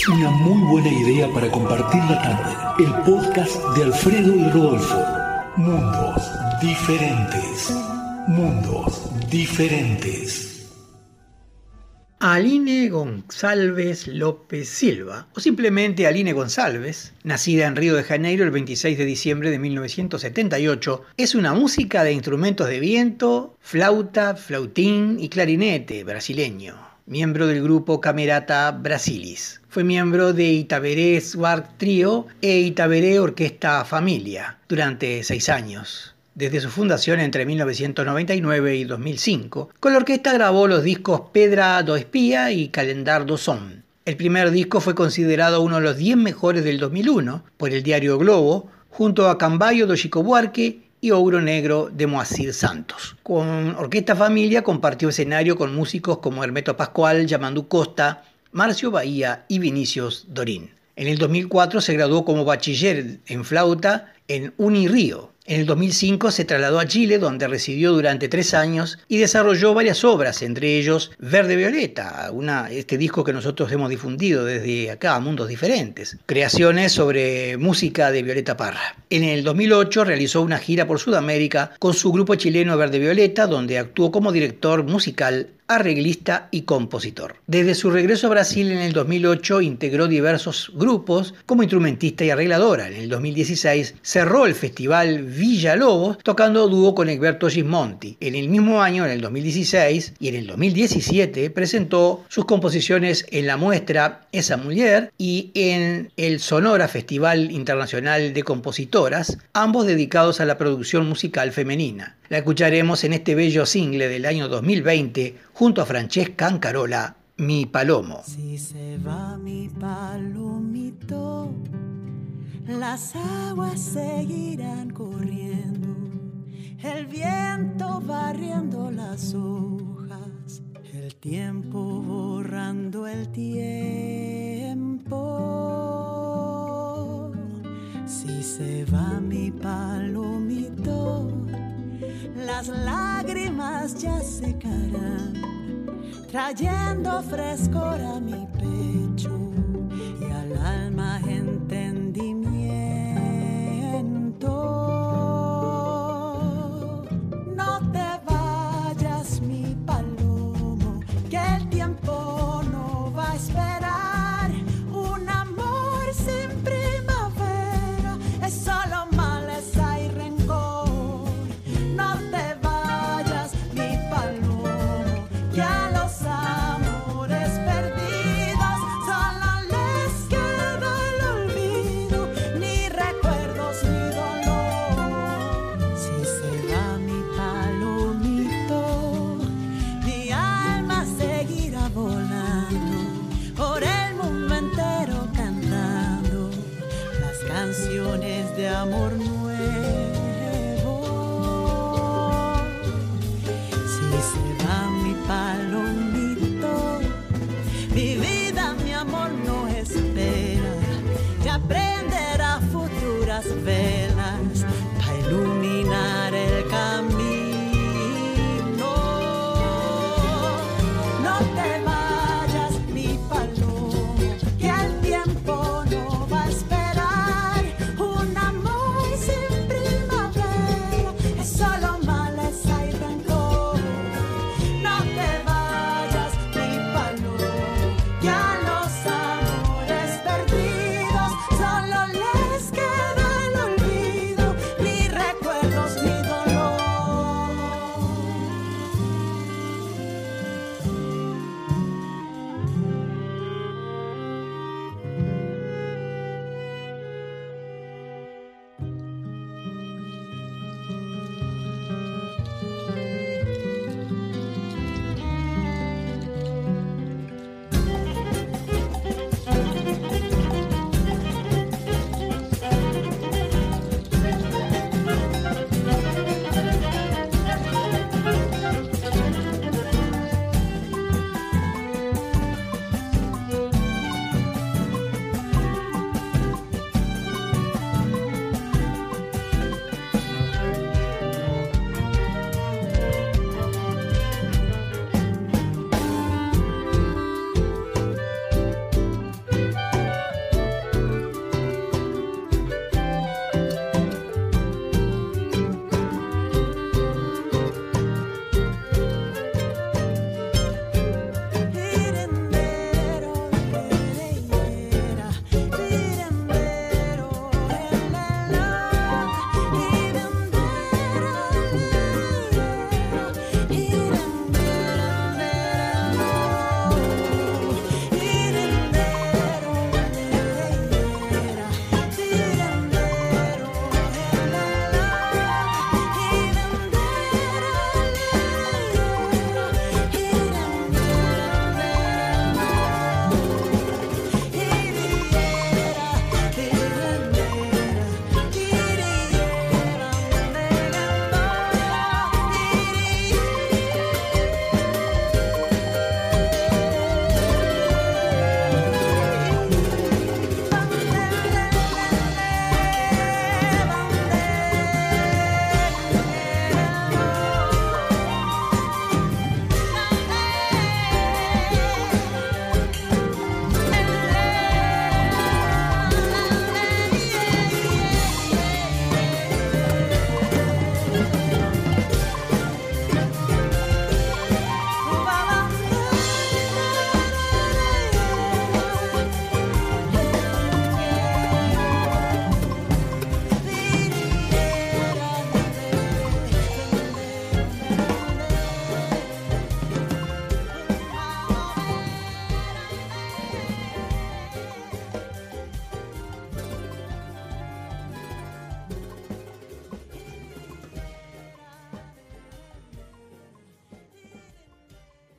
Una muy buena idea para compartir la tarde. El podcast de Alfredo y Rodolfo. Mundos diferentes. Mundos diferentes. Aline Gonçalves López Silva, o simplemente Aline Gonçalves, nacida en Río de Janeiro el 26 de diciembre de 1978, es una música de instrumentos de viento, flauta, flautín y clarinete brasileño. Miembro del grupo Camerata Brasilis. Fue miembro de Itaberê Swart Trio e Itaberê Orquesta Familia durante 6 años. Desde su fundación entre 1999 y 2005, con la orquesta grabó los discos Pedra do Espía y Calendar do Som. El primer disco fue considerado uno de los 10 mejores del 2001 por el diario Globo, junto a Cambaio do Chico Buarque y Ouro Negro de Moacir Santos. Con Orquesta Familia compartió escenario con músicos como Hermeto Pascoal, Yamandu Costa, Márcio Bahía y Vinicius Dorín. En el 2004 se graduó como bachiller en flauta en Unirío. En el 2005 se trasladó a Chile, donde residió durante 3 años y desarrolló varias obras, entre ellos Verde Violeta, este disco que nosotros hemos difundido desde acá, Mundos Diferentes, creaciones sobre música de Violeta Parra. En el 2008 realizó una gira por Sudamérica con su grupo chileno Verde Violeta, donde actuó como director musical, arreglista y compositor. Desde su regreso a Brasil en el 2008 integró diversos grupos como instrumentista y arregladora. En el 2016 cerró el festival Villa Lobos tocando dúo con Egberto Gismonti. En el mismo año, en el 2016 y en el 2017 presentó sus composiciones en la muestra Esa Mujer y en el Sonora Festival Internacional de Compositoras, ambos dedicados a la producción musical femenina. La escucharemos en este bello single del año 2020 junto a Francesca Ancarola, Mi Palomo. Si se va mi palomito, las aguas seguirán corriendo, el viento barriendo las hojas, el tiempo borrando el tiempo. Si se va mi palomito, las lágrimas ya secarán, trayendo frescor a mi pecho y al alma entendimiento. No te vayas, mi palomo, que el tiempo no va a esperar. Un amor sin primavera es solo maleza y rencor. No te vayas, mi palomo, que a los amores perdidos solo les queda el olvido, ni recuerdos ni dolor. Si se va mi palomito, mi alma seguirá volando por el mundo entero cantando las canciones de amor nuevo. Si se va mi palomito, mi vida, mi amor no espera, ya prenderá futuras velas para iluminar el camino. No te vayas, mi palomo, que el tiempo no va a esperar. Un amor sin primavera es solo maleza y rencor. No te vayas, mi palomo, que a los amores perdidos solo les queda el olvido, ni recuerdos ni dolor.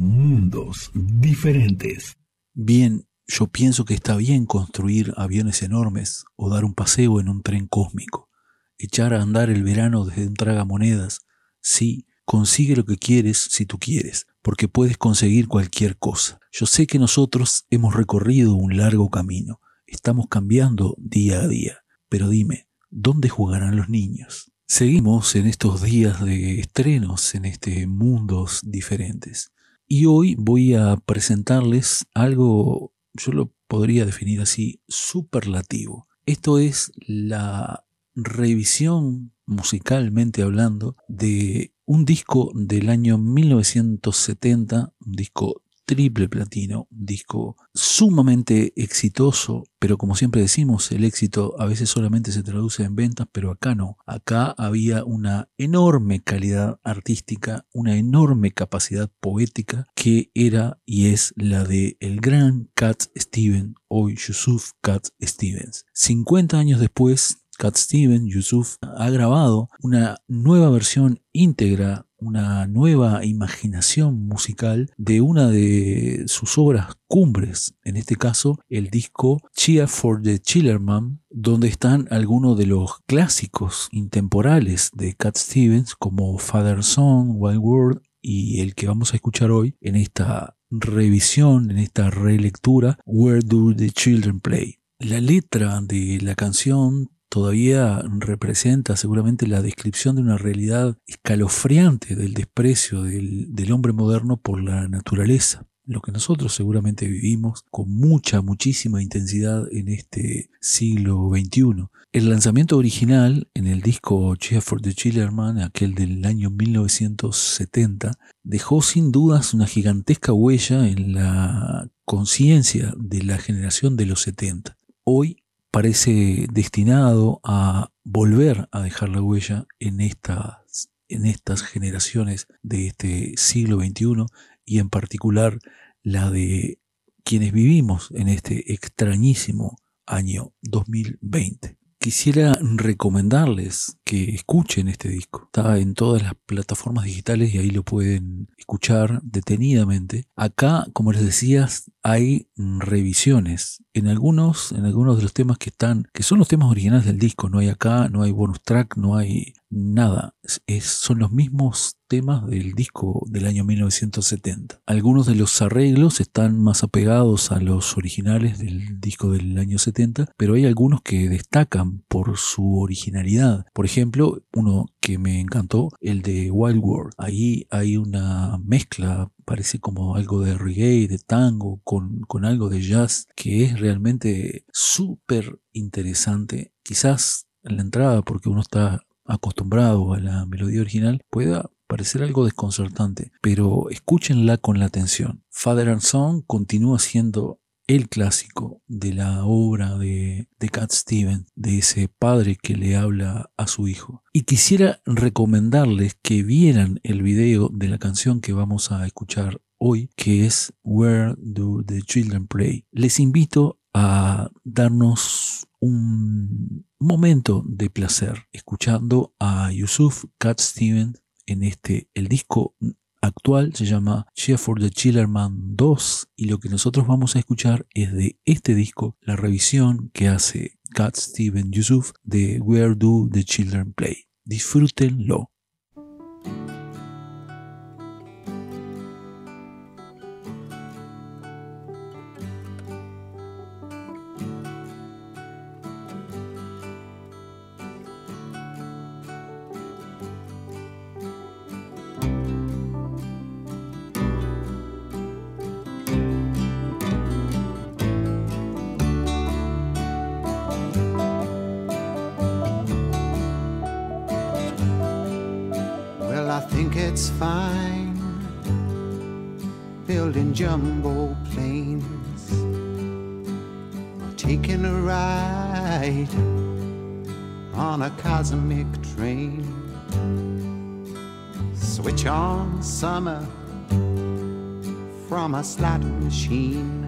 mundos diferentes. Bien, yo pienso que está bien construir aviones enormes o dar un paseo en un tren cósmico. Echar a andar el verano desde un tragamonedas. Sí, consigue lo que quieres si tú quieres, porque puedes conseguir cualquier cosa. Yo sé que nosotros hemos recorrido un largo camino. Estamos cambiando día a día. Pero dime, ¿dónde jugarán los niños? Seguimos en estos días de estrenos en mundos diferentes. Y hoy voy a presentarles algo, yo lo podría definir así, superlativo. Esto es la revisión, musicalmente hablando, de un disco del año 1970, un disco triple platino, un disco sumamente exitoso, pero como siempre decimos, el éxito a veces solamente se traduce en ventas, pero acá no. Acá había una enorme calidad artística, una enorme capacidad poética que era y es la de el gran Cat Stevens, hoy Yusuf Cat Stevens. 50 años después, Cat Stevens, Yusuf, ha grabado una nueva versión íntegra, una nueva imaginación musical de una de sus obras cumbres, en este caso el disco Cheer for the Chillerman, donde están algunos de los clásicos intemporales de Cat Stevens como Father Song, Wild World y el que vamos a escuchar hoy en esta revisión, en esta relectura, Where Do the Children Play. La letra de la canción todavía representa seguramente la descripción de una realidad escalofriante del desprecio del hombre moderno por la naturaleza, lo que nosotros seguramente vivimos con muchísima intensidad en este siglo XXI. El lanzamiento original en el disco Cheer for the Chillerman, aquel del año 1970, dejó sin dudas una gigantesca huella en la conciencia de la generación de los 70. Hoy parece destinado a volver a dejar la huella en estas generaciones de este siglo XXI y en particular la de quienes vivimos en este extrañísimo año 2020. Quisiera recomendarles que escuchen este disco. Está en todas las plataformas digitales y ahí lo pueden escuchar detenidamente. Acá, como les decía, hay revisiones en algunos de los temas que son los temas originales del disco. No hay acá, no hay bonus track, no hay nada. Son los mismos temas del disco del año 1970. Algunos de los arreglos están más apegados a los originales del disco del año 70, pero hay algunos que destacan por su originalidad. Por ejemplo, uno que me encantó, el de Wild World. Ahí hay una mezcla, parece como algo de reggae, de tango, con algo de jazz, que es realmente súper interesante. Quizás en la entrada, porque uno está acostumbrado a la melodía original, pueda parecer algo desconcertante, pero escúchenla con la atención. Father and Son continúa siendo el clásico de la obra de Cat Stevens, de ese padre que le habla a su hijo. Y quisiera recomendarles que vieran el video de la canción que vamos a escuchar hoy, que es Where Do the Children Play. Les invito a darnos un momento de placer escuchando a Yusuf Cat Stevens en el disco actual se llama Cheer for the Chillerman 2 y lo que nosotros vamos a escuchar es de este disco la revisión que hace Cat Stevens Yusuf de Where Do the Children Play. Disfrútenlo. It's fine building jumbo planes or taking a ride on a cosmic train. Switch on summer from a slot machine.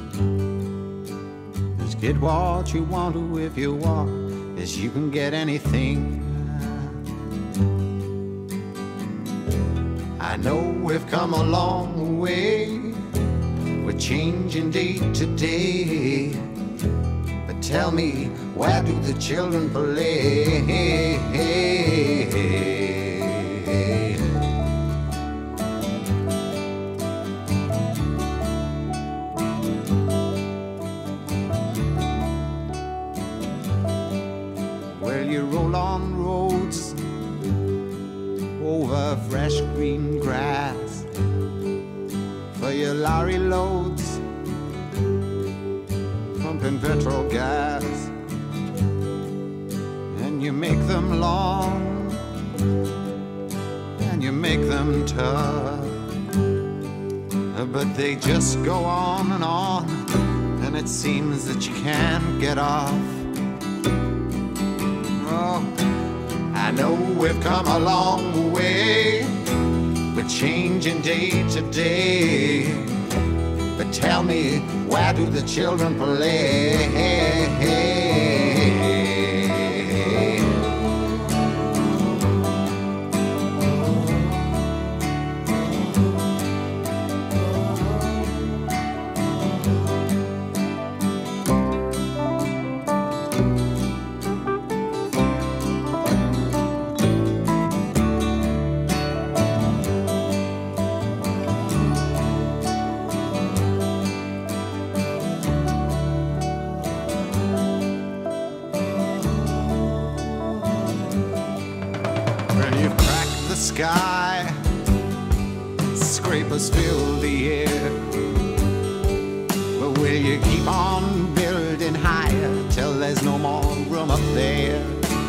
Just get what you want to if you want, as you can get anything. I know we've come a long way. We're changing day to day. But tell me, where do the children play? Well, you roll on roads over fresh green grass for your lorry loads, pumping petrol gas, and you make them long and you make them tough, but they just go on, and it seems that you can't get off. Oh, I know we've come a long way. We're changing day to day. But tell me, where do the children play? Sky, scrapers fill the air. But will you keep on building higher till there's no more room up there?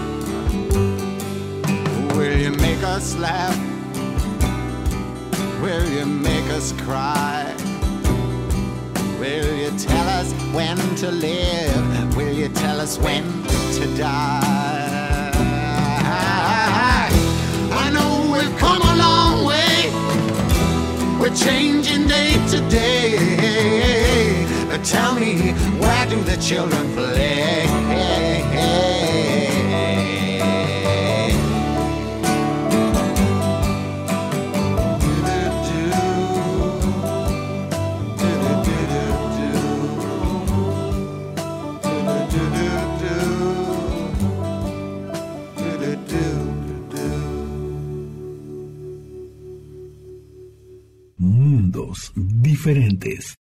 Will you make us laugh? Will you make us cry? Will you tell us when to live? Will you tell us when to die? I know we've come a long way. We're changing day to day. But tell me, where do the children play? Mundos diferentes.